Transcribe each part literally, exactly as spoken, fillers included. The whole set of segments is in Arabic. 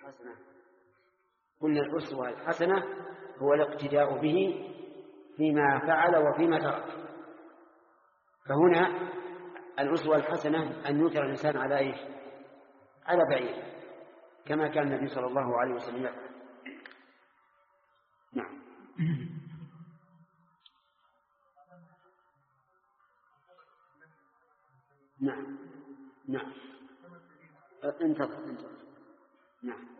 الحسنة؟ قلنا الأسوة الحسنة هو الاقتداء به فيما فعل وفيما ترك. فهنا الأسوة الحسنة أن يوتر الإنسان على إيش؟ على بعيد، كما كان النبي صلى الله عليه وسلم يفعل. نعم. نعم نعم انتظر انتظر نعم.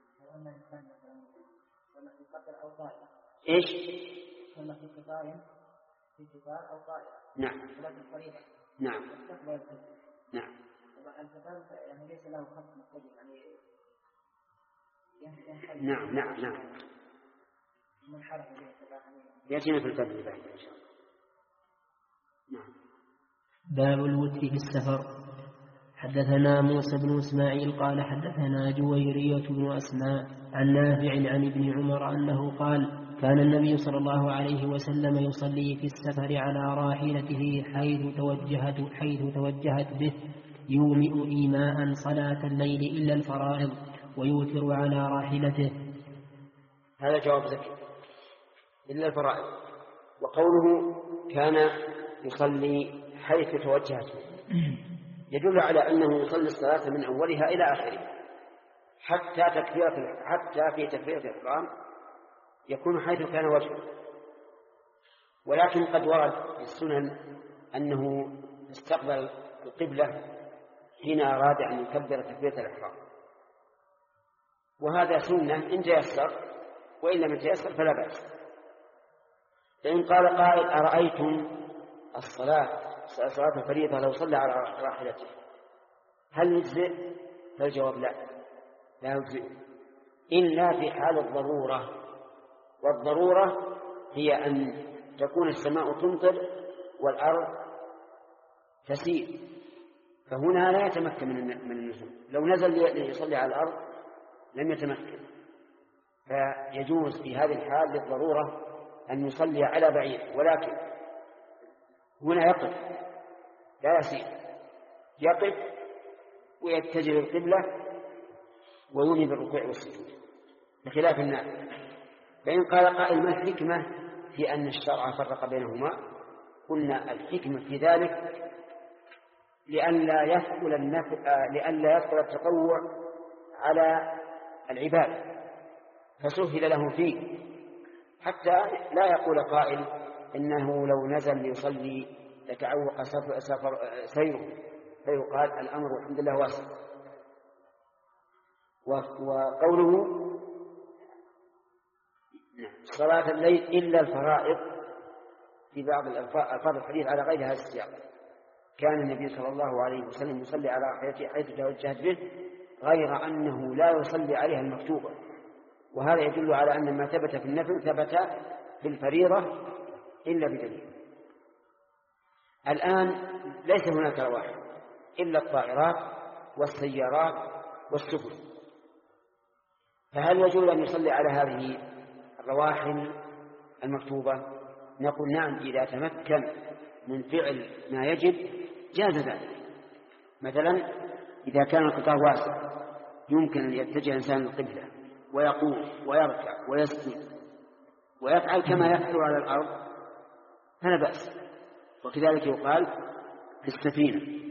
ايش؟ ثم في قطار في قطار او طائره. نعم. نعم. نعم. القطار يعني ليس له خط مستقيم يعني. نعم نعم نعم. يأتينا في الباب بعد إن شاء الله. نعم. باب الوتر في السفر. حدثنا موسى بن إسماعيل قال حدثنا جويرية بن أسماء عن نافع عن ابن عمر أنه قال كان النبي صلى الله عليه وسلم يصلي في السفر على راحلته حيث توجهت, حيث توجهت به يومئ إيماء صلاة الليل إلا الفرائض ويوتر على راحلته. هذا جواب ذكي إلا الفرائض. وقوله كان يصلي حيث توجهت يدل على أنه يصلي الصلاة من أولها إلى آخرها حتى تكبيرة حتى في تكبيرة الإحرام يكون حيث كان وجهه. ولكن قد ورد في السنن أنه استقبل القبلة حين أراد أن يكبر تكبيرة الإحرام، وهذا سنة إن تيسر، وإن لم يتيسر فلا بأس. فإن قال قائل أرأيتم الصلاة صلاة الفريضة لو صلى على راحلته هل يجزئ؟ فالجواب لا لا يجزئ إلا في حال الضرورة، والضرورة هي أن تكون السماء تمطر والأرض تسير، فهنا لا يتمكن من النزول. لو نزل ليصلي على الأرض لم يتمكن، فيجوز في هذه الحال للضرورة أن يصلي على بعيد، ولكن هنا يقف لا يسير، يقف ويتجه للقبلة ويوني بالركوع والسجود بخلاف النافلة. فإن قال قائل ما الحكمة في أن الشرع فرق بينهما؟ قلنا الحكمة في ذلك لئلا يثقل النفل لئلا يثقل التطوع على العباد فسهل له فيه، حتى لا يقول قائل إنه لو نزل ليصلي يتعوق سفر سفر سيره، فيقال الأمر الحمد لله واسع. وقوله صلاة الليل إلا الفرائض في بعض الألفاظ الحديث على غير هذا السياق. كان النبي صلى الله عليه وسلم يصلي على راحلته حيث توجهت به غير أنه لا يصلي عليها المكتوبة، وهذا يدل على أن ما ثبت في النفل ثبت في الفريضة إلا بدليل. الآن ليس هناك رواحل إلا الطائرات والسيارات والسفن، فهل يجوز أن يصلي على هذه الرواحل المكتوبة؟ نقول نعم إذا تمكن من فعل ما يجب جاز ذلك. مثلا إذا كان القطار واسع يمكن أن يتجه الإنسان القبلة ويقوم ويركع ويسجد ويفعل كما يفعل على الأرض فلا بأس. وكذلك يقال في السفينة.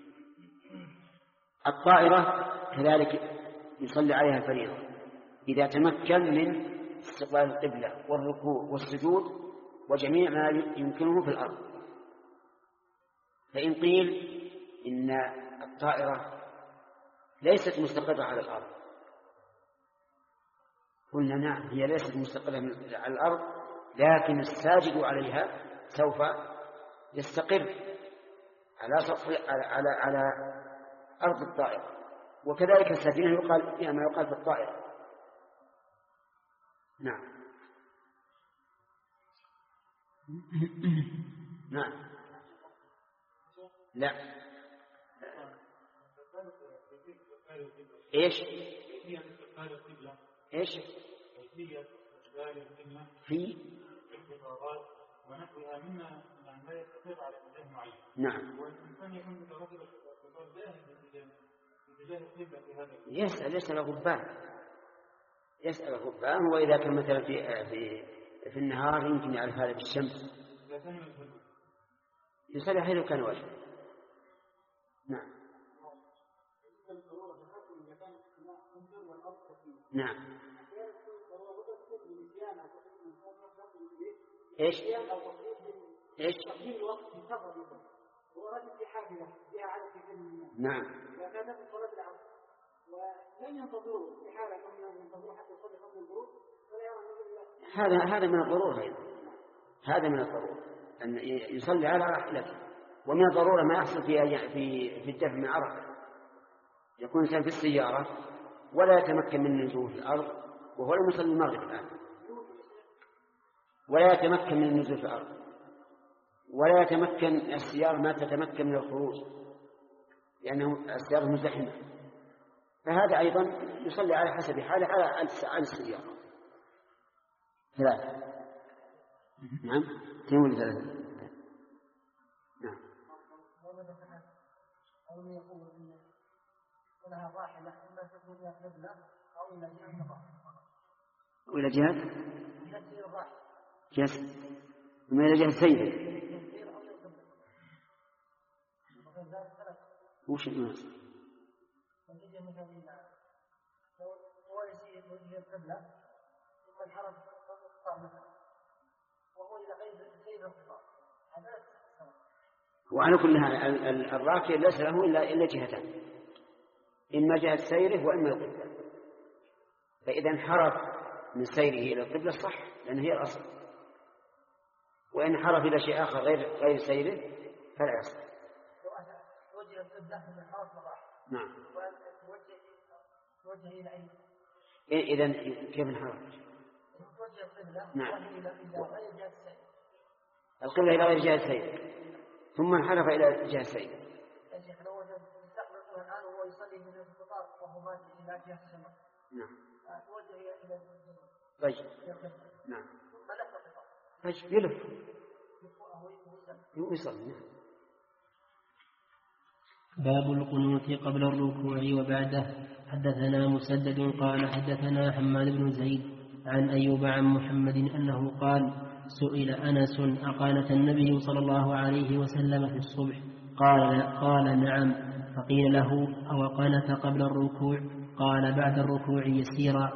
الطائرة كذلك يصلي عليها الفريضة إذا تمكن من استقبال القبلة والركوع والسجود وجميع ما يمكنه في الأرض. فإن قيل إن الطائرة ليست مستقرة على الأرض قلنا نعم هي ليست مستقرة على الأرض، لكن الساجد عليها سوف يستقر على سطح على على, على أرض الطائرة. وكذلك السفينة يقال فيها ما يقال في الطائرة. نعم نعم لا ايش ايش في ونحوها مما لا يستطيع على اتجاه معين. نعم. والإنسان يكون متردد في اتجاه القبلة في هذا. يسأل يسأل غبان يسأل الربان، وإذا كان مثلا في في في النهار يمكن يعرف هذا بالشمس يصلي حيث كان وجهه. نعم نعم. ايش ايش نعم. ولم ينتظروا في حالة أنهم ينتظروا حتى يصلي قبل الغروب، هذا هذا من الضرورة أيضا، هذا من الضرورة أن يصلي على راحلته. ومن الضرورة ما يحصل في في في الدفع من عرفة، يكون إنسان في السيارة ولا يتمكن من النزول في الأرض وهو لم يصلي المغرب الآن، ولا يتمكن من النزول في الأرض، ولا يتمكن السيارة ما تتمكن من الخروج لأنه السيارة مزدحمة، فهذا أيضا يصلي على حسب حاله على عن السيارة. ثلاثة. نعم تقول ثلاثة. نعم. أو يقول إن لها راحلة إما تكون إلى قبلة أو إلى جهة الراحلة. وإلى جهة؟ جهة الراحلة. جهة. وما إلى جهة سيده. وش الناس؟ نتيجة مثلا هو يسير وجه القبلة ثم الحرم القطار مثلا وهو إلى غير غير القطار هذا سواء. وعلى كل حال الراكب ليس له إلا إلا جهتان، إما جهة سيره وإما القبلة، فإذا انحرف من سيره إلى القبلة صح لأن هي الأصل، وإن انحرف إلى شيء آخر غير غير سيره فلا يصح. وجه القبلة من الحرم الراحل. نعم. وجه وجه إلى أين؟ إذا كيف انحرف؟ وجه القبلة. نعم. إلى إلى غير جهة السير. القبلة إلى غير جهة السير ثم انحرف إلى جهة السير. يا شيخ لو وجد مستقبله الآن وهو يصلي من القطار وهو ماشي إلى جهة الشمال. نعم. توجه إلى الجنوب. طيب. نعم. ثم لف القطار. طيب يلف. يصلي. نعم. باب القنوت قبل الركوع وبعده. حدثنا مسدد قال حدثنا حماد بن زيد عن أيوب عن محمد أنه قال سئل أنس أقانت النبي صلى الله عليه وسلم في الصبح؟ قال قال نعم. فقيل له أو قنت قبل الركوع؟ قال بعد الركوع يسيرا.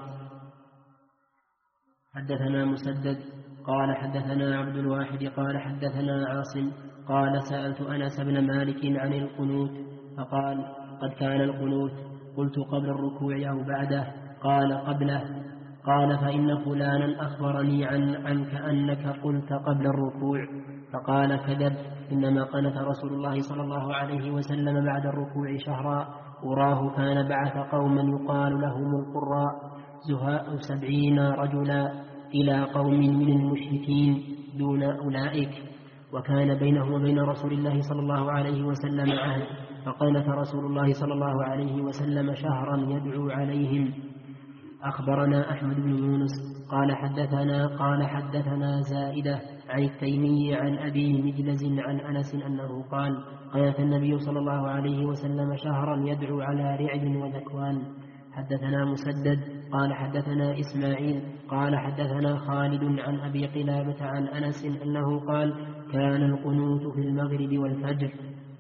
حدثنا مسدد قال حدثنا عبد الواحد قال حدثنا عاصم قال سألت أنس بن مالك عن القنوت فقال قد كان القنوت. قلت قبل الركوع أو بعده؟ قال قبله. قال فإن فلانا أخبرني عن عنك أنك قلت قبل الركوع. فقال كذب، إنما قنت رسول الله صلى الله عليه وسلم بعد الركوع شهرا، أراه كان بعث قوما يقال لهم القراء زهاء سبعين رجلا إلى قوم من المشركين دون أولئك، وكان بينه وبين رسول الله صلى الله عليه وسلم عهد، فقنت رسول الله صلى الله عليه وسلم شهرا يدعو عليهم. أخبرنا أحمد بن يونس قال حدثنا قال حدثنا زائدة عن التيمي عن أبي مجلز عن أنس أنه قال قنت النبي صلى الله عليه وسلم شهرا يدعو على رعد وذكوان. حدثنا مسدد قال حدثنا إسماعيل قال حدثنا خالد عن أبي قلابة عن أنس أنه قال كان القنوت في المغرب والفجر.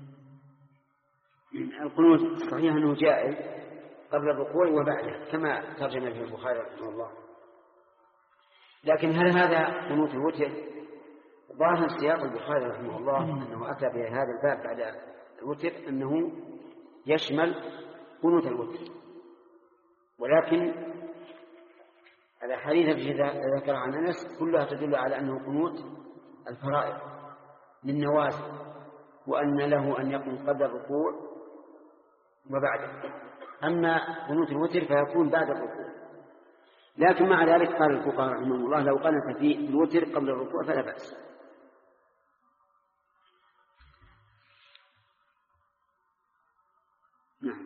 القنوت صحيح أنه جائز قبل الركوع وبعده كما ترجم في البخاري رحمه الله، لكن هل هذا قنوت الوتر؟ ظاهر سياق البخاري رحمه الله أنه أتى بهذا الباب بعد الوتر أنه يشمل قنوت الوتر، ولكن الأحاديث التي ذكر عن أنس كلها تدل على أنه قنوت الفرائض للنوازل، وأن له أن يكون قبل الركوع وبعده. أما قنوت الوتر فيكون بعد الركوع، لكن مع ذلك قال الفقهاء رحمهم الله لو قنت في الوتر قبل الركوع فلا بأس. نعم.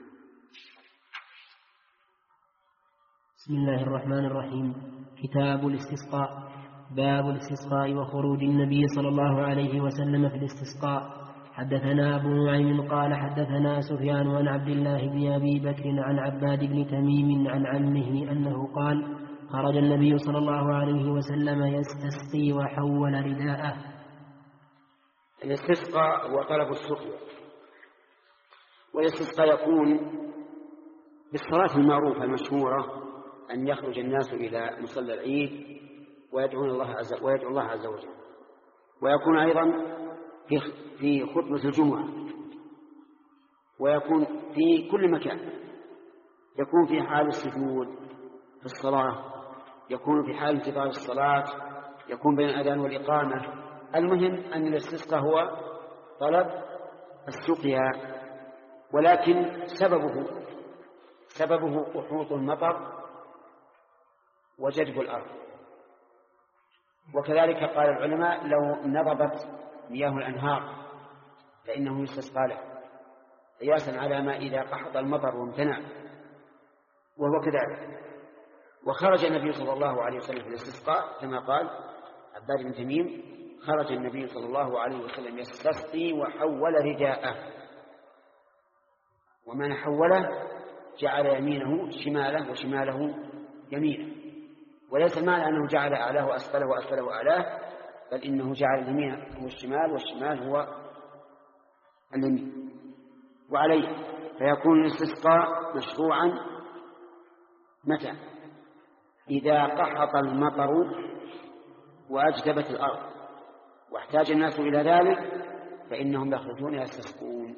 بسم الله الرحمن الرحيم. كتاب الاستسقاء. باب الاستسقاء وخروج النبي صلى الله عليه وسلم في الاستسقاء. حدثنا أبو نعيم قال حدثنا سفيان عن عبد الله بن أبي بكر عن عباد بن تميم عن عمه أنه قال خرج النبي صلى الله عليه وسلم يستسقي وحول رداءه. الاستسقاء هو طلب السقيا، والاستسقاء يكون بالصلاة المعروفة المشهورة أن يخرج الناس إلى مصلى العيد ويدعون الله عز ويدعو الله عز وجل، ويكون أيضا في في خطبة الجمعة، ويكون في كل مكان، يكون في حال السجود في الصلاة، يكون في حال انتظار الصلاة، يكون بين الأذان والإقامة. المهم أن الاستسقاء هو طلب السقيا، ولكن سببه سببه قحوط المطر وجدب الأرض. وكذلك قال العلماء لو نضبت مياه الأنهار فإنه يستسقى له، قياسا على ما إذا قحط المطر وامتنع، وهو كذلك. وخرج النبي صلى الله عليه وسلم في الاستسقاء كما قال عباد بن تميم: خرج النبي صلى الله عليه وسلم يستسقي وحول رداءه. ومن حوله جعل يمينه شماله وشماله يمينه، وليس المعنى أنه جعل أعلاه أسفله وأسفله أعلاه، بل إنه جعل اليمين هو الشمال والشمال هو اليمين. وعليه فيكون الاستسقاء مشروعا متى؟ إذا قحط المطر وأجدبت الأرض واحتاج الناس إلى ذلك فإنهم يخرجون يستسقون.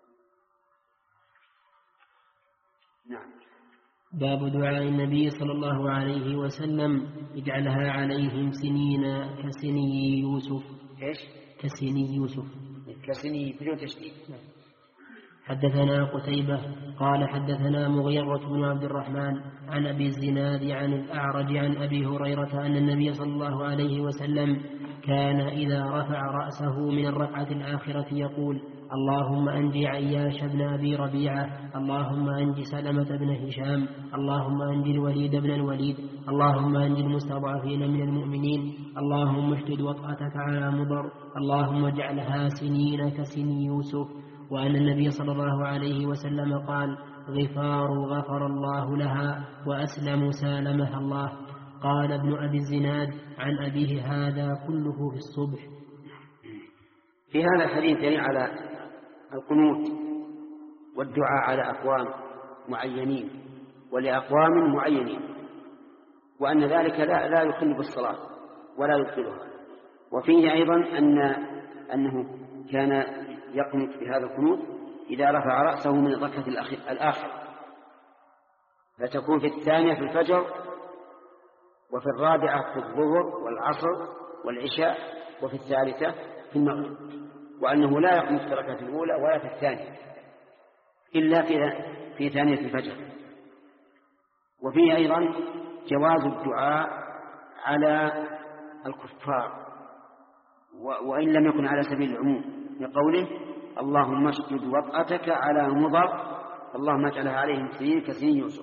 نعم. باب دعاء النبي صلى الله عليه وسلم: اجعلها عليهم سنين كسني يوسف. ايش؟ كسني يوسف. كسني بدون تشديد. حدثنا قتيبة قال حدثنا مغيرة بن عبد الرحمن عن أبي الزناد عن الأعرج عن أبي هريرة أن النبي صلى الله عليه وسلم كان إذا رفع رأسه من الركعة الآخرة يقول: اللهم أنجي عياش بن أبي ربيعة، اللهم أنجي سلمة بن هشام، اللهم أنجي الوليد بن الوليد، اللهم أنجي المستضعفين من المؤمنين، اللهم اشدد وطأتك على مضر، اللهم اجعلها سنين كسني يوسف. وأن النبي صلى الله عليه وسلم قال: غفار غفر الله لها، وأسلم سالمها الله. قال ابن أبي الزناد عن أبيه: هذا كله في الصبح. في هذا الحديث دليل على القنوت والدعاء على أقوام معينين ولأقوام معينين، وأن ذلك لا, لا يخل بالصلاة ولا يبطلها. وفيه أيضا أن أنه كان يقنط بهذا القنوت إذا رفع رأسه من الركعة الآخرة، فتكون في الثانية في الفجر، وفي الرابعة في الظهر والعصر والعشاء، وفي الثالثة في المغرب، وأنه لا يقنط في الركعة الأولى ولا في الثانية إلا في في ثانية الفجر. وفيه أيضا جواز الدعاء على الكفار وإن لم يكن على سبيل العموم، لقوله: اللهم اشدد وطأتك على مضر، اللهم اجعلها عليهم سنين كسنين يوسف.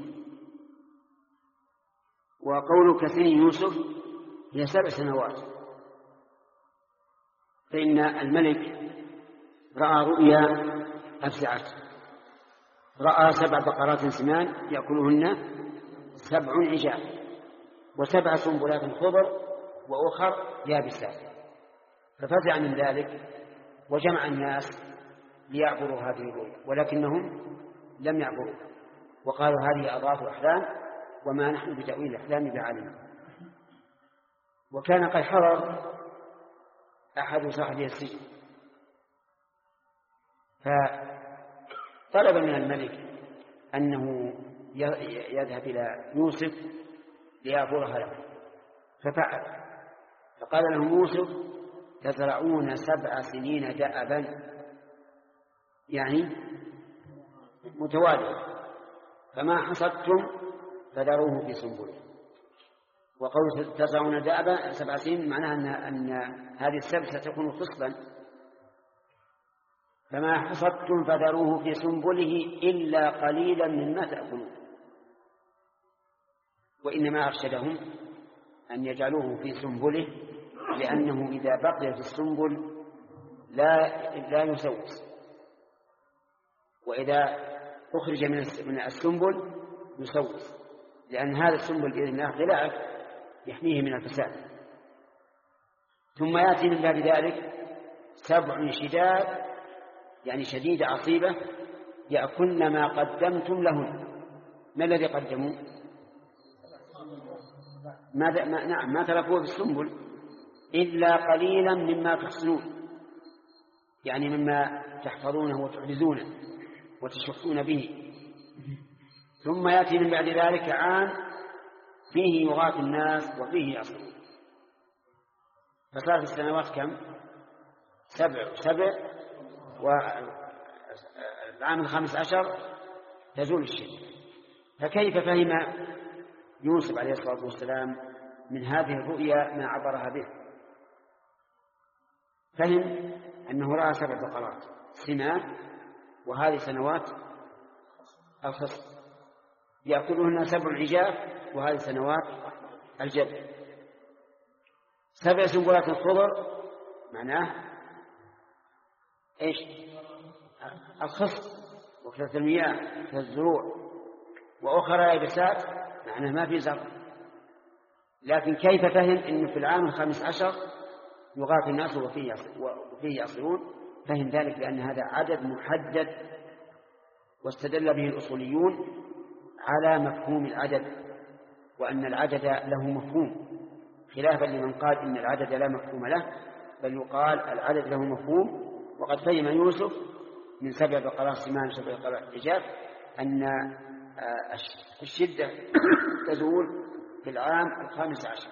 وقول كسنين يوسف هي سبع سنوات، فإن الملك رأى رؤيا أفزعته، رأى سبع بقرات سمان يأكلهن سبع عجاف، وسبع سنبلات خضر وأخر يابسات، ففزع من ذلك وجمع الناس ليعبروا هذه الرؤيا، ولكنهم لم يعبروا، وقالوا: هذه أضغاث أحلام وما نحن بتأويل الأحلام بعالم. وكان قد حضر أحد صاحبي السجن، فطلب من الملك أنه يذهب إلى يوسف ليعبرها له، ففعل. فقال لهم يوسف: تزرعون سبع سنين دأبا، يعني متواليا، فما حصدتم فذروه في سنبله. وقول تزرعون دأبا سبع سنين معناها أن, أن هذه السبع ستكون خصبا، فما حصدتم فذروه في سنبله إلا قليلا مما تأكلون. وإنما أرشدهم أن يجعلوه في سنبله، لأنه إذا بقي في السنبل لا لا يسوس، وإذا أخرج من السنبل يسوس، لأن هذا السنبل بإذن الله غلاف يحميه من الفساد. ثم يأتي من بعد ذلك سبع شداد يعني شديدة عصيبة يأكلن ما قدمتم لهن. ما الذي قدموا؟ ما ما نعم ما تركوه في السنبل إلا قليلا مما تحصنون، يعني مما تحفظونه وتحرزونه وتشفون به. ثم يأتي من بعد ذلك عام فيه يغاث الناس وفيه يعصرون. فصار في السنوات كم؟ سبع سبع والعام الخامس عشر تزول الشدة. فكيف فهم يوسف عليه الصلاة والسلام من هذه الرؤيا ما عبرها به؟ فهم أنه رأى سبع بقرات سمان وهذه سنوات الخصب يأكلهن سبع عجاف وهذه سنوات الجد. سبع سنبلات خضر معناه ايش؟ الخصب وكثرة المياه وكثرة الزروع، وأخرى يابسات معناه ما في زرع. لكن كيف فهم أنه في العام الخامس عشر يغاث الناس وفيه يعصرون؟ فهم ذلك لأن هذا عدد محدد، واستدل به الأصوليون على مفهوم العدد، وأن العدد له مفهوم، خلافا لمن قال إن العدد لا مفهوم له، بل يقال العدد له مفهوم. وقد فهم يوسف من سبع بقرات سمان سبع بقرات عجاف أن الشدة تزول في العام الخامس عشر.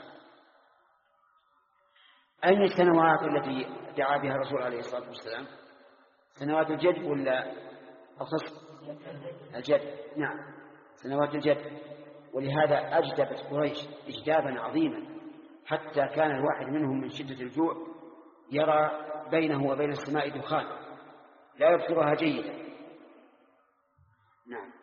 أين السنوات التي دعا بها الرسول عليه الصلاة والسلام؟ سنوات الجد ولا الخصب؟ الجد، نعم سنوات الجد. ولهذا أجدبت قريش إجدابا عظيما حتى كان الواحد منهم من شدة الجوع يرى بينه وبين السماء دخان لا يبصرها جيدا. نعم.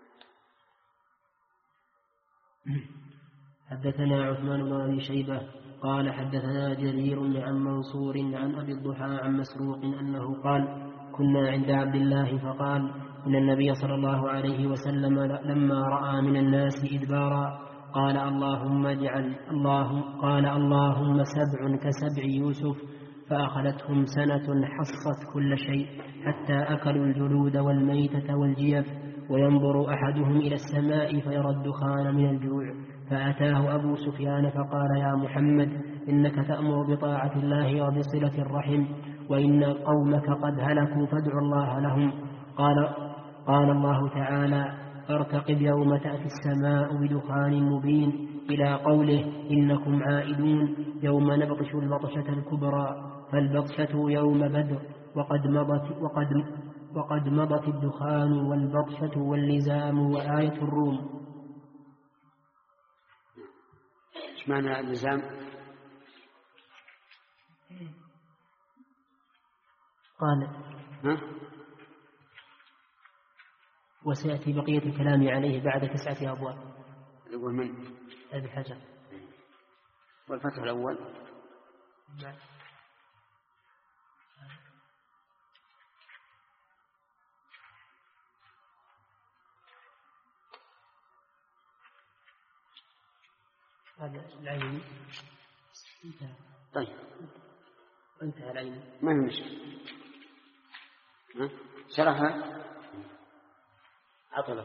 حدثنا عثمان بن أبي شيبة قال حدثنا جرير عن منصور عن أبي الضحى عن مسروق أنه قال كنا عند عبد الله فقال إن النبي صلى الله عليه وسلم لما رأى من الناس إدبارا قال اللهم اجعل الله قال اللهم سبع كسبع يوسف فأخذتهم سنة حصت كل شيء حتى أكلوا الجلود والميتة والجيف وينظر أحدهم إلى السماء فيرى الدخان من الجوع. فأتاه أبو سفيان فقال يا محمد إنك تأمر بطاعة الله وبصلة الرحم وإن قومك قد هلكوا فادعوا الله لهم. قال, قال الله تعالى فارتقب يوم تأتي السماء بدخان مبين إلى قوله إنكم عائدون يوم نبطش البطشة الكبرى فالبطشة يوم بدر وقد مضت, وقد وقد مضت الدخان والبطشة واللزام وآية الروم. ايش معنى اللزام؟ قال ها؟ وسيأتي بقية الكلام عليه بعد تسعة أبواب. يقول من؟ أبي حجر. والفتح الأول نعم. هذا العين انتهى. طيب انتهى العين ما هي مشكلة. شرحها عطله.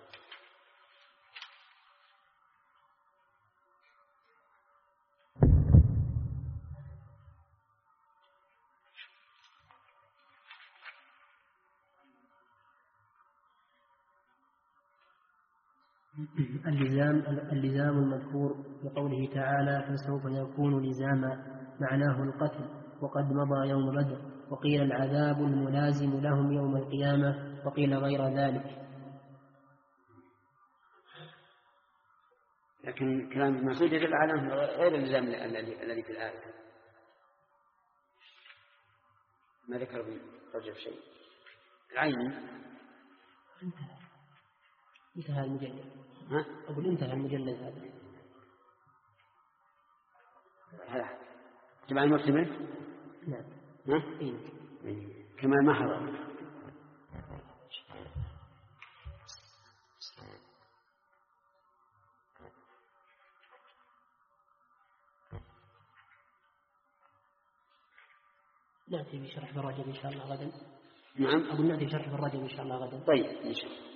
اللزام اللزام المذكور بقوله تعالى فسوف يكون لزاما معناه القتل وقد مضى يوم بدر، وقيل العذاب الملازم لهم يوم القيامة، وقيل غير ذلك. لكن كلام المسعود يدل على غير اللزام الذي في الآية، ما ذكر برجل شيء. العين انتهى انتهى المجلد. ها؟ أقول انتهى المجلد هذا. هلا تبع المكتبة؟ نعم. ها؟ إيه؟ كما ما حضر. نأتي بشرح ابن رجب إن شاء الله غدا. نعم. أقول نأتي بشرح ابن رجب إن شاء الله غدا. طيب إن شاء الله.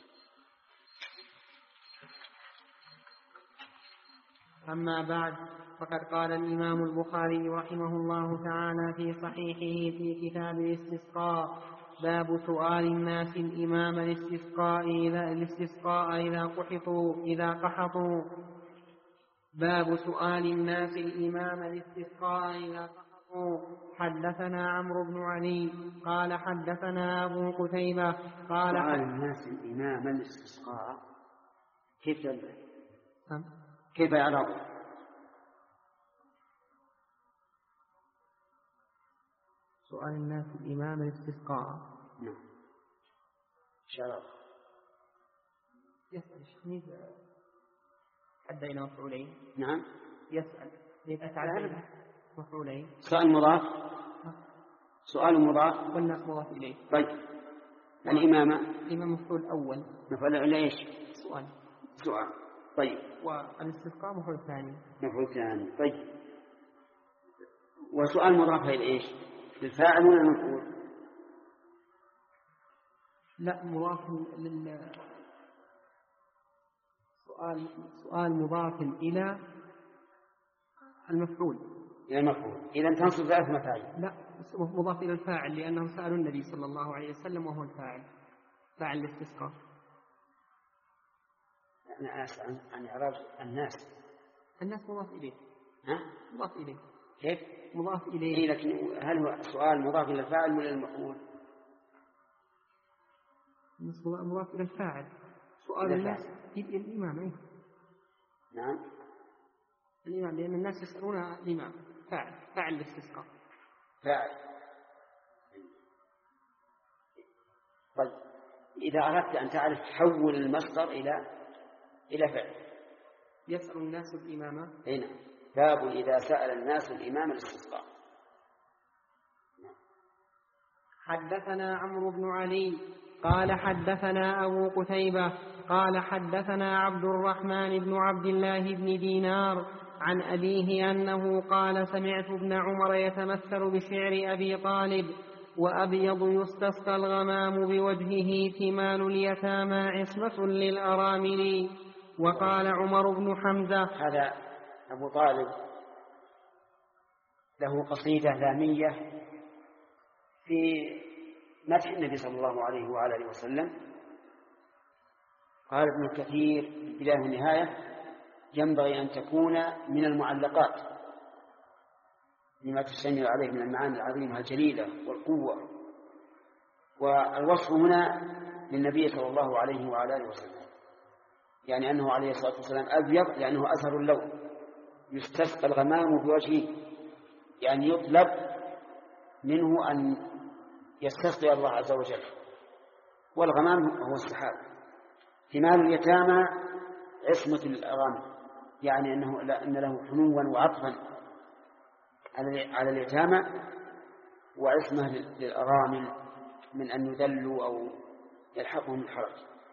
أما بعد، فقد قال الإمام البخاري رحمه الله تعالى في صحيحه في كتاب الاستسقاء: باب سؤال الناس الإمام الاستسقاء إذا الاستسقاء إذا قحطوا إذا قحطوا باب سؤال الناس الإمام الاستسقاء إذا قحطوا. حدثنا عمرو بن علي قال حدثنا أبو قتيبة قال سؤال الناس الإمام الاستسقاء كيف يلبس؟ أم؟ كيف يعرض؟ سؤال الناس الإمام الاستسقاء. نعم. شرط. يسأل شنيد حد إلى مفعولين. نعم. يسأل يتعلم مفعولين. سؤال مضاف. سؤال مضاف. والناس مضاف إليه. طيب. الإمامة. الإمام مفعول أول. مفعول إليه إيش؟ سؤال. سؤال. طيب. والاستسقاء مفعول ثاني. مفعول ثاني. طيب. وسؤال مضاف إلى إيش؟ للفاعل ولا المفعول؟ لا، مضاف لل سؤال سؤال مضاف إلى المفعول. إلى المفعول. إذا تنصب ثلاث مفاعيل. لا، مضاف إلى الفاعل لأنهم سألوا النبي صلى الله عليه وسلم وهو الفاعل، فاعل الاستسقاء. أنا أسأل عن إعراب الناس. الناس مضاف إليه. ها؟ مضاف إليه. كيف؟ مضاف إليه. إيه، لكن هل هو سؤال مضاف إلى الفاعل ولا المفعول؟ مضاف إلى الفاعل. سؤال الناس الإمام. إيه؟ نعم. الإمام، لأن الناس يسألون الإمام. فاعل فاعل الاستسقاء. فاعل. طيب، إذا أردت أن تعرف حول المصدر إلى إلى فعل. يسأل الناس الإمامة. هنا باب إذا سأل الناس الإمام الاستسقاء. حدثنا عمرو بن علي قال حدثنا أبو قتيبة قال حدثنا عبد الرحمن بن عبد الله بن دينار عن أبيه أنه قال: سمعت ابن عمر يتمثل بشعر أبي طالب: وأبيض يستسقى الغمام بوجهه ثمال اليتامى عصمة للأرامل. وقال عمر بن حمزة. هذا أبو طالب له قصيدة لامية في مدح النبي صلى الله عليه وعلى آله وسلم. قال ابن كثير في البداية والنهاية: ينبغي أن تكون من المعلقات لما تشتمل عليه من المعاني العظيمة الجليلة والقوة. والوصف هنا للنبي صلى الله عليه وعلى آله وسلم، يعني أنه عليه الصلاة والسلام أبيض لأنه أزهر اللون، يستسقى الغمام بوجهه، يعني يطلب منه أن يستسقي الله عز وجل. والغمام هو السحاب. ثمال اليتامى عصمة الأرامل، يعني أنه أن له حنوا وعطفا على اليتامى وعصمة للأرامل من أن يذلوا أو يلحقهم الحرج.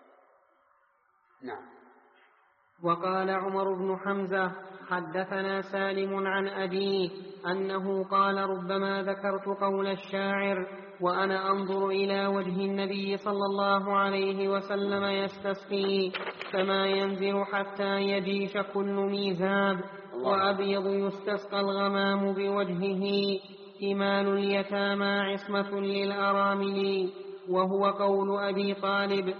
نعم. وقال عمر بن حمزة: حدثنا سالم عن أبيه أنه قال: ربما ذكرت قول الشاعر وأنا أنظر إلى وجه النبي صلى الله عليه وسلم يستسقي، فما ينزل حتى يجيش كل ميزاب، وأبيض يستسقى الغمام بوجهه، ثمال اليتامى عصمة للأرامل، وهو قول أبي طالب.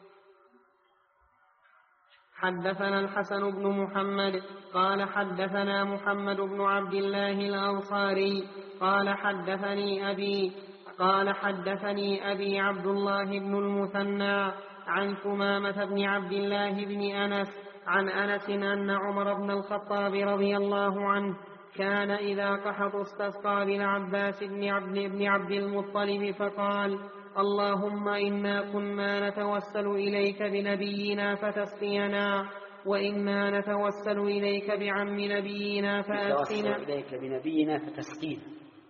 حدثنا الحسن بن محمد قال حدثنا محمد بن عبد الله الأنصاري قال حدثني أبي قال حدثني أبي عبد الله بن المثنى عن ثمامة بن عبد الله بن أنس عن أنس أن عمر بن الخطاب رضي الله عنه كان إذا قحط استسقى للعباس بن عبد, بن عبد المطلب فقال: اللهم إنا كنا نتوسل إليك بنبينا فتسقينا، وإنا نتوسل إليك بعم نبينا فأسقنا. إليك بنبينا فتسقينا.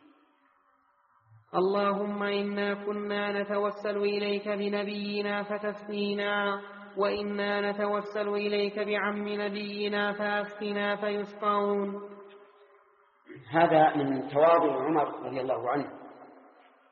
اللهم إنا كنا نتوسل إليك بنبينا فتسقينا، وإنا نتوسل إليك بعم نبينا فأسقنا فيسقون. هذا من تواضع عمر رضي الله عنه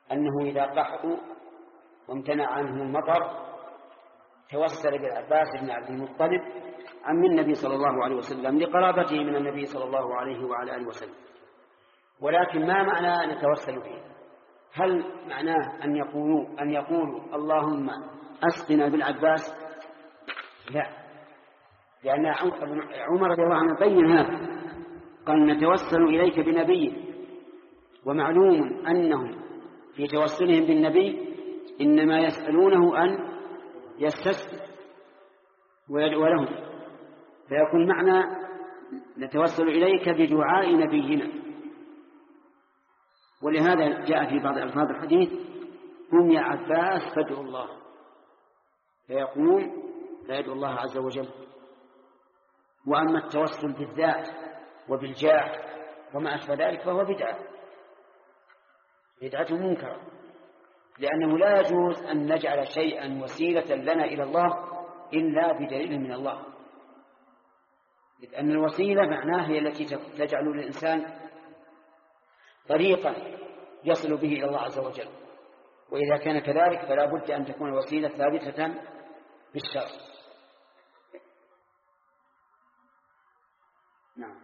أنه إذا قحطوا وامتنع عنهم المطر توسل بالعباس بن عبد المطلب عم النبي صلى الله عليه وسلم لقرابته من النبي صلى الله عليه وعلى آله وسلم. ولكن ما معنى أن يتوسل به؟ هل معناه أن يقولوا أن يقولوا اللهم أسقنا بالعباس؟ لا، لأن عمر رضي الله عنه بين هذا، قال نتوسل إليك بنبي، ومعلوم أنهم في توسلهم بالنبي إنما يسألونه أن يستسقي ويدعو لهم، فيكون معنى نتوسل إليك بدعاء نبينا. ولهذا جاء في بعض ألفاظ الحديث قم يا عباس فادعوا الله، فيقوم فيدعو الله عز وجل. وأما التوسل بالذات وبالجاه وما أشبه ذلك فهو بدعة بدعة منكرة، لأنه لا يجوز أن نجعل شيئا وسيلة لنا إلى الله إلا بدليل من الله، لأن الوسيلة معناها هي التي تجعل للإنسان طريقا يصل به إلى الله عز وجل، وإذا كان كذلك فلا بد أن تكون الوسيلة ثابتة بالشرع. نعم.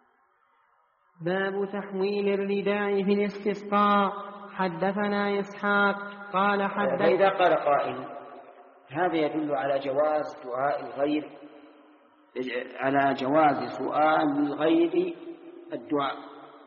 باب تحويل الرداء في الاستسقاء. حدثنا إسحاق قال حدث فإذا قال قائل هذا يدل على جواز دعاء الغير، على جواز سؤال الغير الدعاء.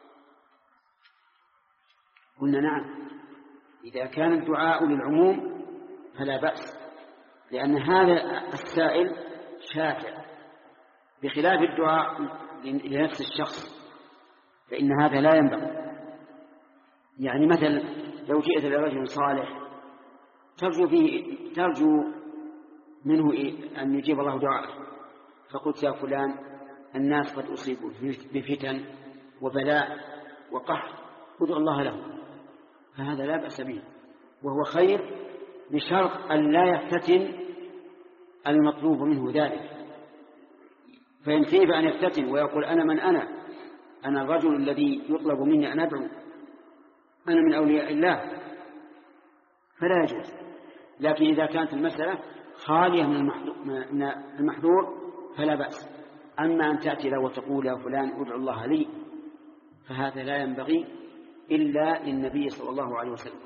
قلنا نعم، إذا كان الدعاء للعموم فلا بأس، لأن هذا السائل شافع، بخلاف الدعاء لنفس الشخص فإن هذا لا ينبغي. يعني مثلا لو جئت لرجل صالح ترجو فيه ترجو منه أن يجيب الله دعاءه، فقلت يا فلان الناس قد أصيبوا بفتن وبلاء وقحط ادعو الله له، فهذا لا بأس به وهو خير، بشرط أن لا يفتتن المطلوب منه ذلك. فإن كيف أن يفتتن ويقول أنا من أنا أنا الرجل الذي يطلب مني أن أدعو، أنا من أولياء الله، فلا يجوز. لكن إذا كانت المسألة خالية من المحذور فلا بأس. أما أن تأتي له وتقول يا فلان ادعو الله لي، فهذا لا ينبغي إلا للنبي صلى الله عليه وسلم،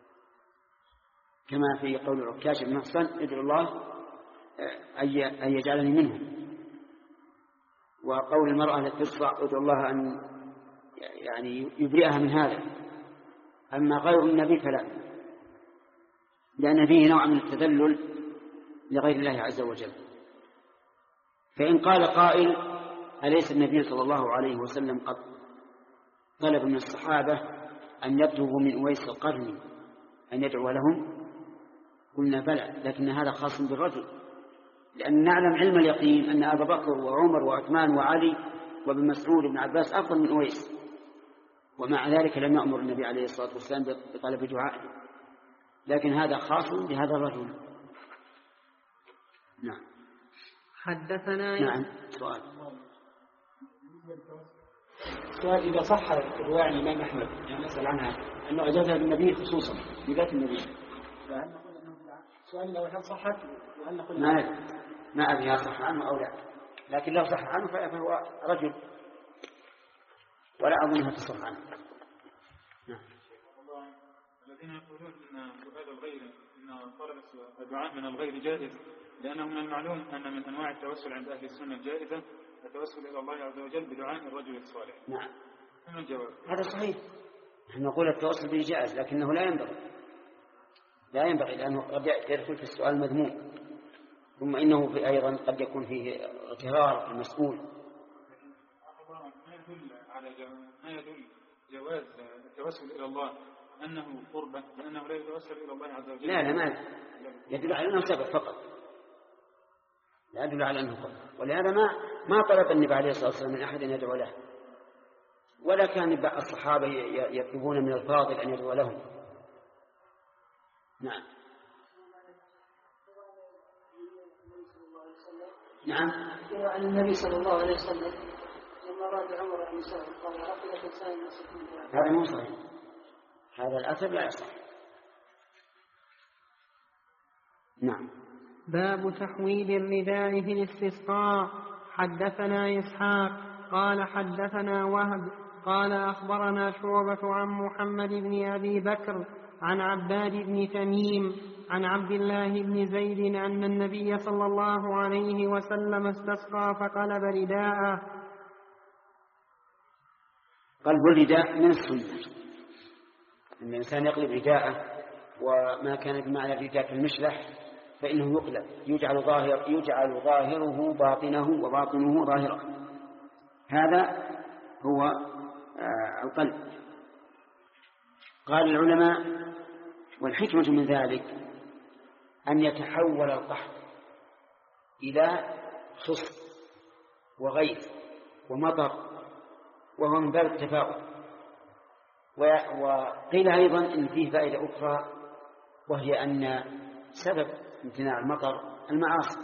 كما في قول عكاش بن محصن ادعو الله أن يجعلني منهم، وقول المرأة التي تصرع ادعو الله أن يعني يبرئها من هذا. أما غير النبي فلا، لأن فيه نوع من التذلل لغير الله عز وجل. فإن قال قائل أليس النبي صلى الله عليه وسلم قد طلب من الصحابة أن يطلبوا من أويس القرني أن يدعو لهم؟ قلنا بلى، لكن هذا خاص بالرجل، لأن نعلم علم اليقين أن أبا بكر وعمر وعثمان وعلي وابن مسعود وابن عباس أفضل من أويس، ومع ذلك لم يأمر النبي عليه الصلاة والسلام بطلب دعائه، لكن هذا خاص بهذا الرجل. نعم. حدثنا نعم. سؤال سؤال إذا صح رواية الإمام أحمد يعني نسأل عنها أنه أجازها بالنبي خصوصا بذات النبي، فهل نقول أنه سؤال لو هل صحت وهل نقول ما ما أبي صح عنه أو لا، لكن لو صح عنه فهو رجل ولا أظنها تصح عنه. نعم. الذين يقولون أن سؤال الغير أن طلب الدعاء من الغير جائز، لأنه من المعلوم أن من أنواع التوسل عند أهل السنة الجائزة التوسل إلى الله عز وجل بدعاء الرجل الصالح. نعم. من الجواب؟ هذا صحيح، نحن نقول التوسل به جائز، لكنه لا ينبغي لا ينبغي لأنه قد يدخل في السؤال المذموم، ثم إنه في أيضا قد يكون فيه اغترار المسؤول. ما يدل على ما يدل جواز التوسل إلى الله أنه قربة، لأنه لا يتوسل إلى الله عز وجل. لا لا ما يدل على أنه سبب فقط، لا يدل على أنه قربة. ولهذا ما ما طلب النبي عليه الصلاة والسلام من أحد أن يدعو له، ولا كان بعض الصحابة يطلبون من الفاضل أن يدعو لهم. نعم. نعم. عن النبي صلى الله عليه وسلم لما راد عمر بن سعد قال رقبة إنسان. هذا مو صحيح، هذا الأثر لا يصح. نعم. باب تحويل الرداء في الاستسقاء. حدثنا إسحاق قال حدثنا وهب قال أخبرنا شعبة عن محمد بن أبي بكر عن عباد بن تميم عن عبد الله بن زيد أن النبي صلى الله عليه وسلم استسقى فقلب رداءه. قلب الرداء من السنة، أن الإنسان يقلب رداءه، وما كان بمعنى الرداء كالمشلح فإنه يقلب، يجعل ظاهر يجعل ظاهره باطنه وباطنه ظاهره. هذا هو القلب. قال العلماء: والحكمة من ذلك أن يتحول القحط إلى خصب وغيث ومطر، وهو من باب التفاؤل. وقيل أيضا إن فيه فائدة أخرى، وهي أن سبب امتناع المطر المعاصي،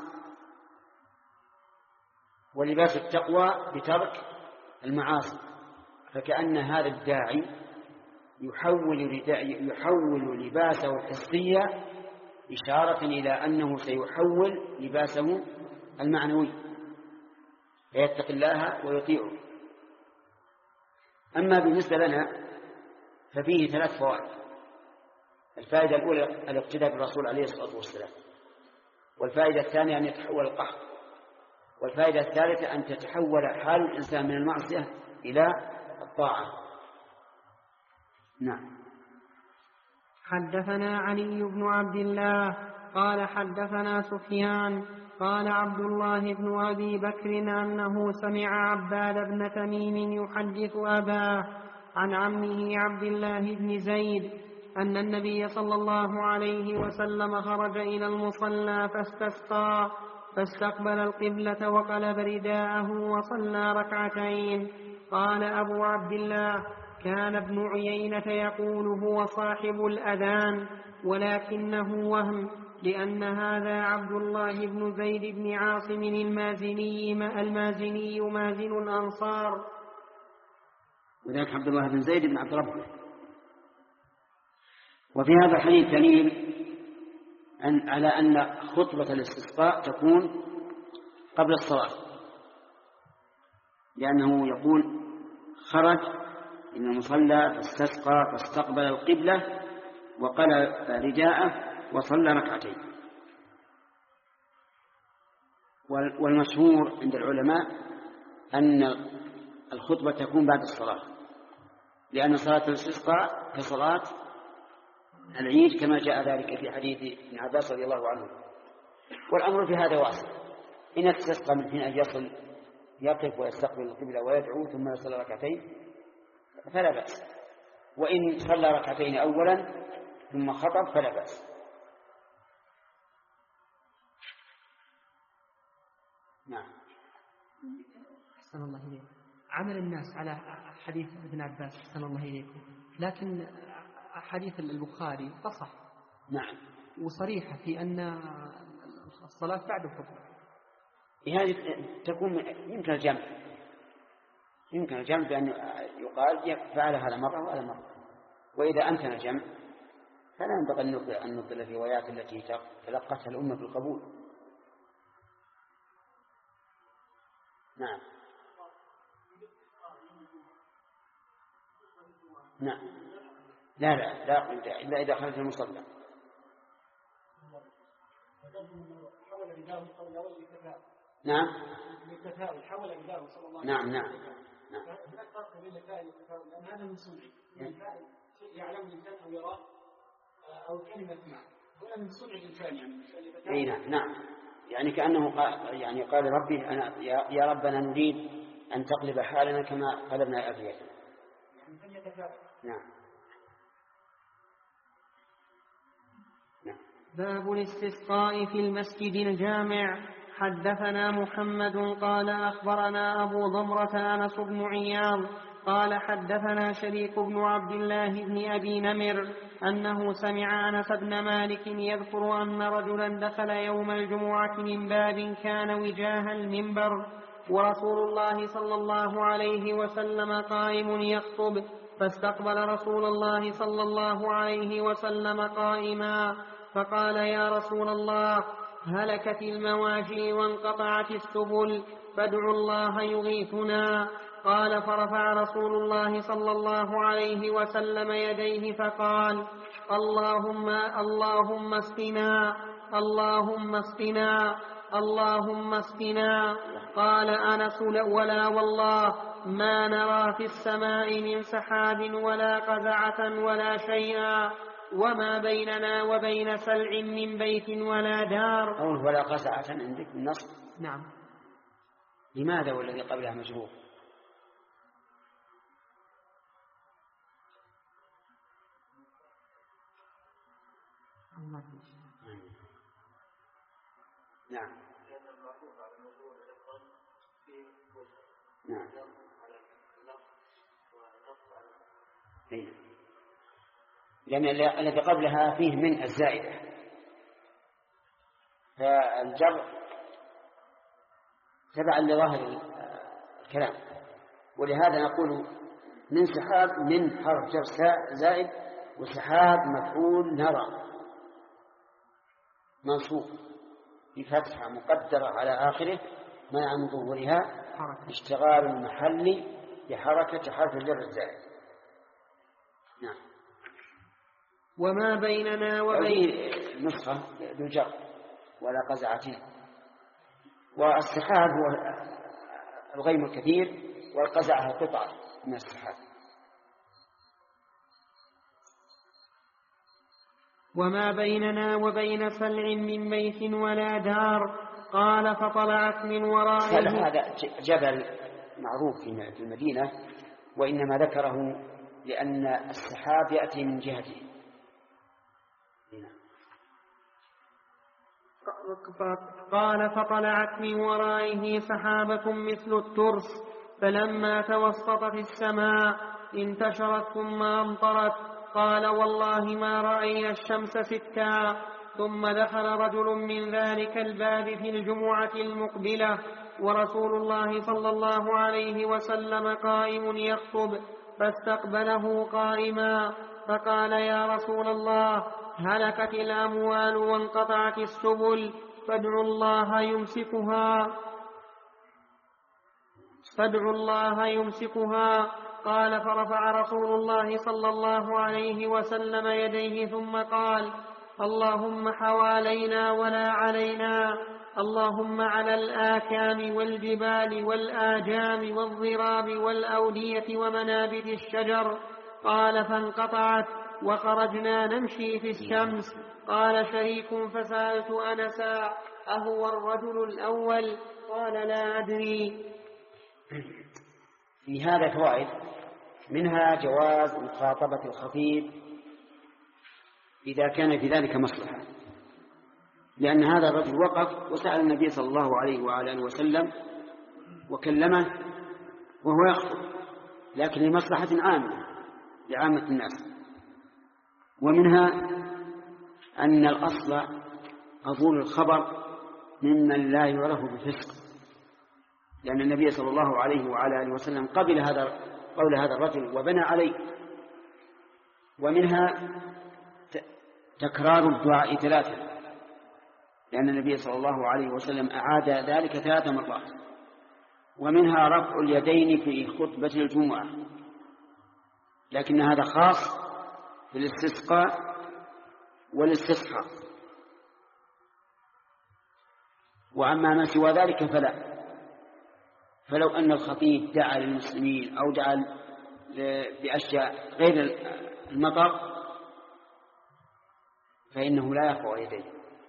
ولباس التقوى بترك المعاصي. فكأن هذا الداعي يحول, يحول لباسه الحسية إشارة إلى أنه سيحول لباسه المعنوي، فيتق الله ويطيعه. أما بالنسبة لنا ففيه ثلاث فوائد. الفائدة الأولى الاقتداء بالرسول عليه الصلاة والسلام، والفائدة الثانية أن يتحول القحط، والفائدة الثالثة أن تتحول حال الإنسان من المعصية إلى الطاعة. نعم. حدثنا علي بن عبد الله قال حدثنا سفيان قال عبد الله بن أبي بكر أنه سمع عباد بن تميم يحدث أباه عن عمه عبد الله بن زيد أن النبي صلى الله عليه وسلم خرج إلى المصلى فاستسقى فاستقبل القبلة وقلب رداءه وصلى ركعتين. قال أبو عبد الله: كان ابن عيينة يقول هو صاحب الأذان، ولكنه وهم، لأن هذا عبد الله بن زيد بن عاصم المازني المازني مازن الأنصار. وذلك عبد الله بن زيد بن عبد ربه. وفي هذا الحديث دليل أن على أن خطبة الاستسقاء تكون قبل الصلاة، لأنه يقول: خرج إلى المصلى فاستسقى فاستقبل القبلة وقلب رداءه وصلى ركعتين. والمشهور عند العلماء أن الخطبة تكون بعد الصلاة، لأن صلاة الاستسقاء كصلاة العيد كما جاء ذلك في حديث ابن عباس رضي الله عنه. والأمر في هذا واسع، إن استسقى من حين أن يصل يقف ويستقبل القبلة ويدعو ثم يصلي ركعتين فلا بأس، وإن صلى ركعتين أولا ثم خطب فلا بأس. نعم. أحسن الله إليكم. عمل الناس على حديث ابن عباس أحسن الله إليكم، لكن حديث البخاري فصح. نعم. وصريحة في أن الصلاة بعد الخطبة. هذه تكون يمكن الجمع، يمكن الجمع بأن يقال فعل هذا مرة وهذا مرة. وإذا أمكن الجمع فلا ينبغي أن نبطل الروايات التي تلقتها الأمة بالقبول. نعم. نعم. لا لا لا إلا إذا خرج المصلى. نعم. نعم نعم نعم. هناك فرق بين الفاعل والتفاعل، لأن هذا من صنعه، يعني الفاعل شيء يعلم الإنسان أو يراه أو كلمة معه، هنا من صنع الإنسان يعني. أي نعم نعم. يعني كأنه قال يعني قال ربي أنا يا, يا ربنا نريد أن تقلب حالنا كما قلبنا أبيتنا. يعني فليتفاعل. نعم. نعم. باب الاستسقاء في المسجد الجامع. حدثنا محمد قال أخبرنا أبو ضمرة أنس بن عياض قال حدثنا شريك بن عبد الله بن أبي نمر أنه سمع أنس بن مالك يذكر أن رجلا دخل يوم الجمعة من باب كان وجاه المنبر ورسول الله صلى الله عليه وسلم قائم يخطب، فاستقبل رسول الله صلى الله عليه وسلم قائما، فقال يا رسول الله هلكت المواشي وانقطعت السبل فادعوا الله يغيثنا. قال فرفع رسول الله صلى الله عليه وسلم يديه فقال اللهم اللهم اسقنا اللهم اسقنا اللهم اسقنا. قال أنس ولا والله ما نرى في السماء من سحاب ولا قزعة ولا شيئا وما بيننا وبين سلع من بيت ولا دار. قوله ولا قزعة عندك بالنصب؟ نعم. لماذا والذي قبلها مجرور؟ نعم نعم لأن الذي قبلها فيه من الزائدة، فالجر تبعا لظاهر الكلام، ولهذا نقول من سحاب من حرف جر زائد، وسحاب مفعول نرى منصوب بفتحة مقدرة على آخره منع من ظهورها اشتغال المحل بحركة حرف الجر الزائد. نعم. وما بيننا وبين نسخة بالجر ولا قزعتين. والسحاب هو الغيم الكثير، والقزعة قطعة من السحاب. وما بيننا وبين سلع من بيت ولا دار. قال فطلعت من ورائه. هذا جبل معروف في المدينة، وإنما ذكره لأن السحاب يأتي من جهته. قال فطلعت من ورائه سحابة مثل الترس، فلما توسطت السماء انتشرت ثم أمطرت. قال والله ما رأينا الشمس ستا. ثم دخل رجل من ذلك الباب في الجمعة المقبلة ورسول الله صلى الله عليه وسلم قائم يخطب، فاستقبله قائما فقال يا رسول الله هلكت الأموال وانقطعت السبل فادعوا الله يمسكها فادعوا الله يمسكها. قال فرفع رسول الله صلى الله عليه وسلم يديه ثم قال اللهم حوالينا ولا علينا، اللهم على الآكام والجبال والآجام والضراب والأودية ومنابت الشجر. قال فانقطعت وخرجنا نمشي في الشمس. قال شريك فسألت أنسا أهو الرجل الأول؟ قال لا أدري. في هذا فوائد، منها جواز مخاطبة الخطيب إذا كان في ذلك مصلحة، لأن هذا الرجل وقف وسأل النبي صلى الله عليه وعلى آله وسلم وكلمه وهو يخطب، لكن لمصلحة عامة لعامة الناس. ومنها أن الأصل قبول الخبر ممن لا يعرف بفسق، لأن النبي صلى الله عليه وعلى آله وسلم قبل هذا قول هذا الرجل وبنى عليه. ومنها تكرار الدعاء ثلاثة، لأن النبي صلى الله عليه وسلم أعاد ذلك ثلاث مرات. ومنها رفع اليدين في خطبة الجمعة، لكن هذا خاص بالاستسقاء والاستصحاء، وأما ما سوى ذلك فلا. فلو أن الخطيب دعا للمسلمين أو دعا بأشياء غير المطر فإنه لا يرفع يديه،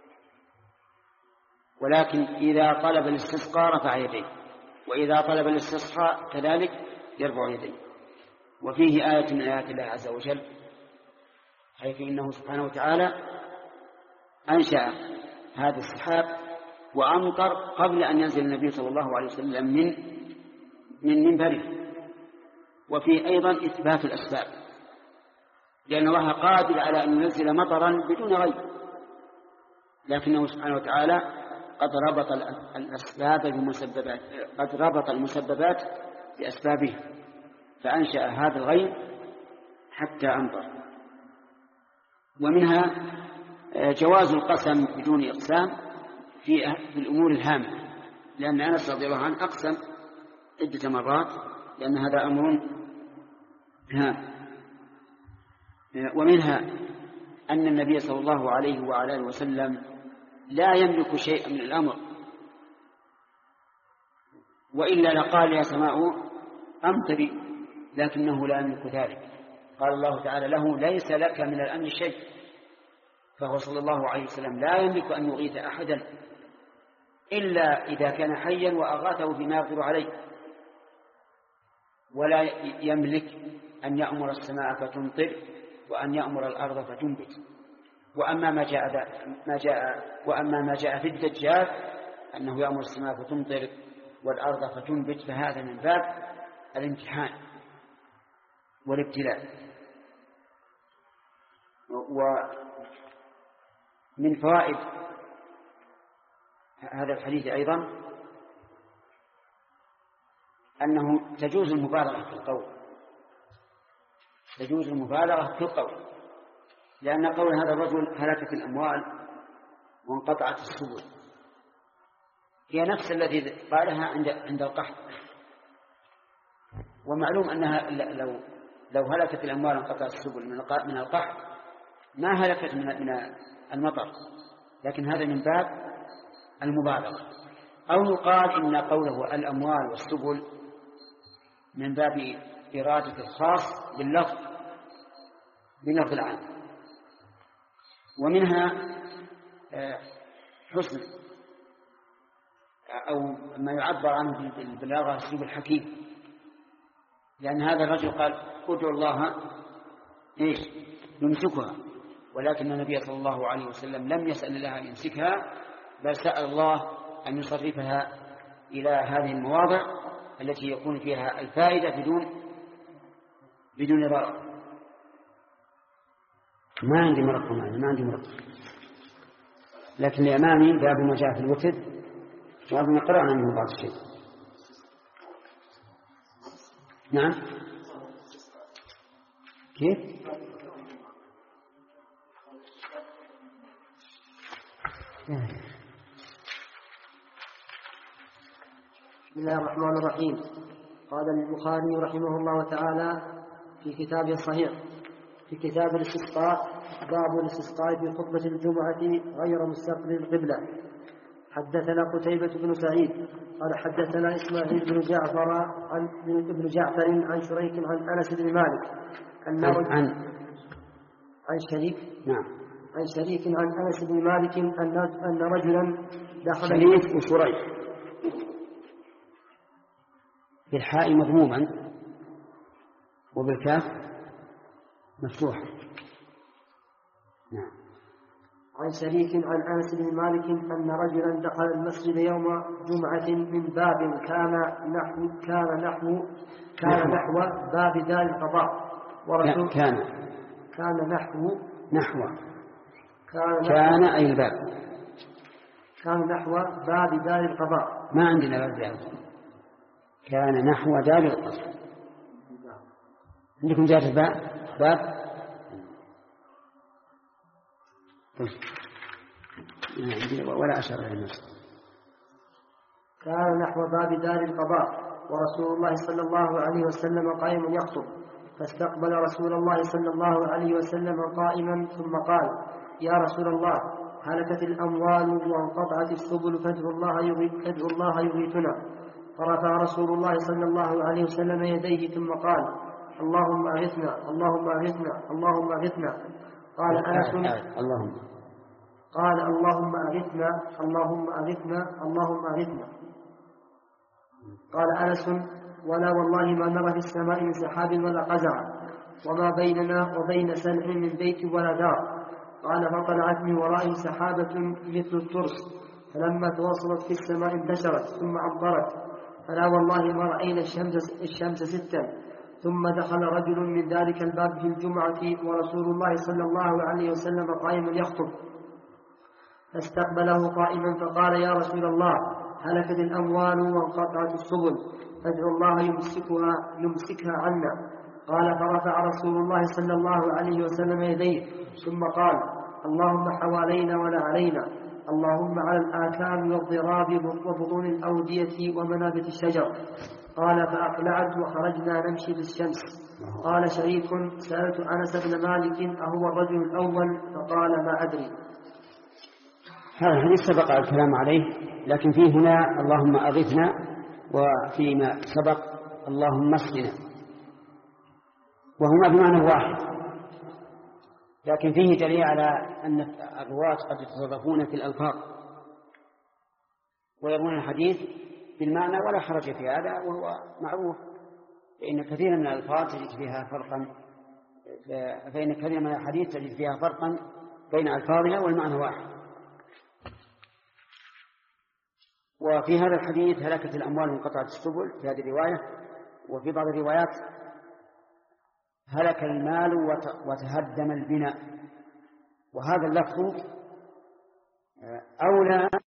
ولكن إذا طلب الاستسقاء رفع يديه، وإذا طلب الاستصحاء كذلك يرفع يديه. وفيه آية من آيات الله عز وجل، حيث إنه سبحانه وتعالى أنشأ هذا السحاب وأمطر قبل أن ينزل النبي صلى الله عليه وسلم من من منبره. وفيه أيضا إثبات الأسباب، لأن الله قادر على أن ينزل مطرا بدون غيب، لكنه سبحانه وتعالى قد ربط الأسباب بمسببات، قد ربط المسببات بأسبابها، فأنشأ هذا الغيب حتى أمطر. ومنها جواز القسم بدون إقسام في الأمور الهامة، لأن أنس رضي الله عنه أقسم عدة مرات لأن هذا أمر هام. ومنها أن النبي صلى الله عليه وعلى آله وسلم لا يملك شيئا من الأمر، وإلا لقال يا سماء أمطري، لكنه لا يملك ذلك. قال الله تعالى له ليس لك من الأمر شيء، فهو صلى الله عليه وسلم لا يملك أن يغيث أحدا إلا إذا كان حيا وأغاثه بما يقدر عليه، ولا يملك أن يأمر السماء فتمطر وأن يأمر الأرض فتنبت. وأما ما جاء ما جاء وأما ما جاء في الدجال أنه يأمر السماء فتمطر والأرض فتنبت، فهذا من باب الامتحان والابتلاء. ومن فوائد هذا الحديث أيضا أنه تجوز المبالغة في القول، تجوز المبالغة في القول، لأن قول هذا الرجل هلكت الأموال وانقطعت السبل هي نفس الذي قالها عند عند القحط. ومعلوم أنها لو لو هلكت الأموال وانقطعت السبل من القحط ما هلكت من من المطر، لكن هذا من باب المبالغة. أو يقال إن قوله الأموال والسبل من باب إرادة الخاص باللفظ باللفظ العام. ومنها حسن أو ما يعبر عنه بالبلاغة أسلوب الحكيم، لأن هذا الرجل قال ادعوا الله إيش يمسكها، ولكن النبي صلى الله عليه وسلم لم يسأل الله أن يمسكها، بل سأل الله أن يصرفها إلى هذه المواضع التي يكون فيها الفائدة بدون بدون ضرر. ما عندي مرق معي ما عندي مرق لكن لأمامي باب ما جاء في الوتر وأظن قرأنا منه بعض الشيء. نعم كيف؟ بسم الله الرحمن الرحيم. قال البخاري رحمه الله تعالى في كتابه الصحيح في كتاب الاستسقاء باب الاستسقاء في خطبة الجمعة غير مستقبل القبلة. حدثنا قتيبة بن سعيد قال حدثنا إسماعيل بن جعفر عن ابن جعفر عن شريك عن أنس بن مالك عن عن عن شريك نعم عن شريك عن أنس بن مالك أن أن رجلا دخل شريك وشريك بالحاء مضموما وبالكاف مفتوحا. نعم. عن شريك عن أنس بن مالك أن رجلا دخل المسجد يوم جمعة من باب كان نحو كان نحو كان نحو باب دار القضاء ورسول كان كان نحو نحو كان, نحو كان أي الباب كان نحو باب دار القضاء. ما عندنا باب دار كان نحو دار القضاء. عندكم جاءت الباب باب ولا أشر إلى الناس. كان نحو باب دار القضاء ورسول الله صلى الله عليه وسلم قائم يخطب، فاستقبل رسول الله صلى الله عليه وسلم قائما ثم قال يا رسول الله هلكت الأموال وانقطعت السبل فادعوا الله فادعوا الله يغيثنا. فرفع رسول الله صلى الله عليه وسلم يديه ثم قال اللهم أغثنا اللهم أغثنا اللهم أغثنا. قال أنس اللهم قال اللهم أغثنا اللهم أغثنا اللهم أغثنا. قال أنس ولا والله ما نرى في السماء من سحاب ولا قزع وما بيننا وبين سلع من بيت ولا دار. قال فطلعت من ورائه سحابة مثل الترس فلما تواصلت في السماء انتشرت ثم عبرت فلا والله ما رأينا الشمس, الشمس ستا. ثم دخل رجل من ذلك الباب في الجمعة ورسول الله صلى الله عليه وسلم قائما يخطب، فاستقبله قائما فقال يا رسول الله هلكت الأموال وانقطعت السبل فادعوا الله يمسكها يمسكها عنا. قال فرفع رسول الله صلى الله عليه وسلم يديه ثم قال اللهم حوالينا ولا علينا، اللهم على الآكام والضراب وبطون الأودية ومنابت الشجر. قال فأقلعت وخرجنا نمشي بالشمس. قال شريك سألت أنس بن مالك أهو الرجل الأول؟ فقال ما أدري. هذا الحديث سبق الكلام عليه، لكن فيه هنا اللهم أغثنا، وفيما سبق اللهم اسقنا، وهما بمعنى واحد، لكن فيه دليل على أن الرواة قد يتصرفون في الألفاظ ويرون الحديث بالمعنى ولا حرج في هذا، وهو معروف، فإن كثيرا من الألفاظ تجد فيها فرقا فإن كثيرا من الحديث تجد فيها فرقا بين ألفاظها والمعنى واحد. وفي هذا الحديث هلكت الأموال وانقطعت السبل في هذه الرواية، وفي بعض الروايات هلك المال وتهدم البناء، وهذا اللفظ أولى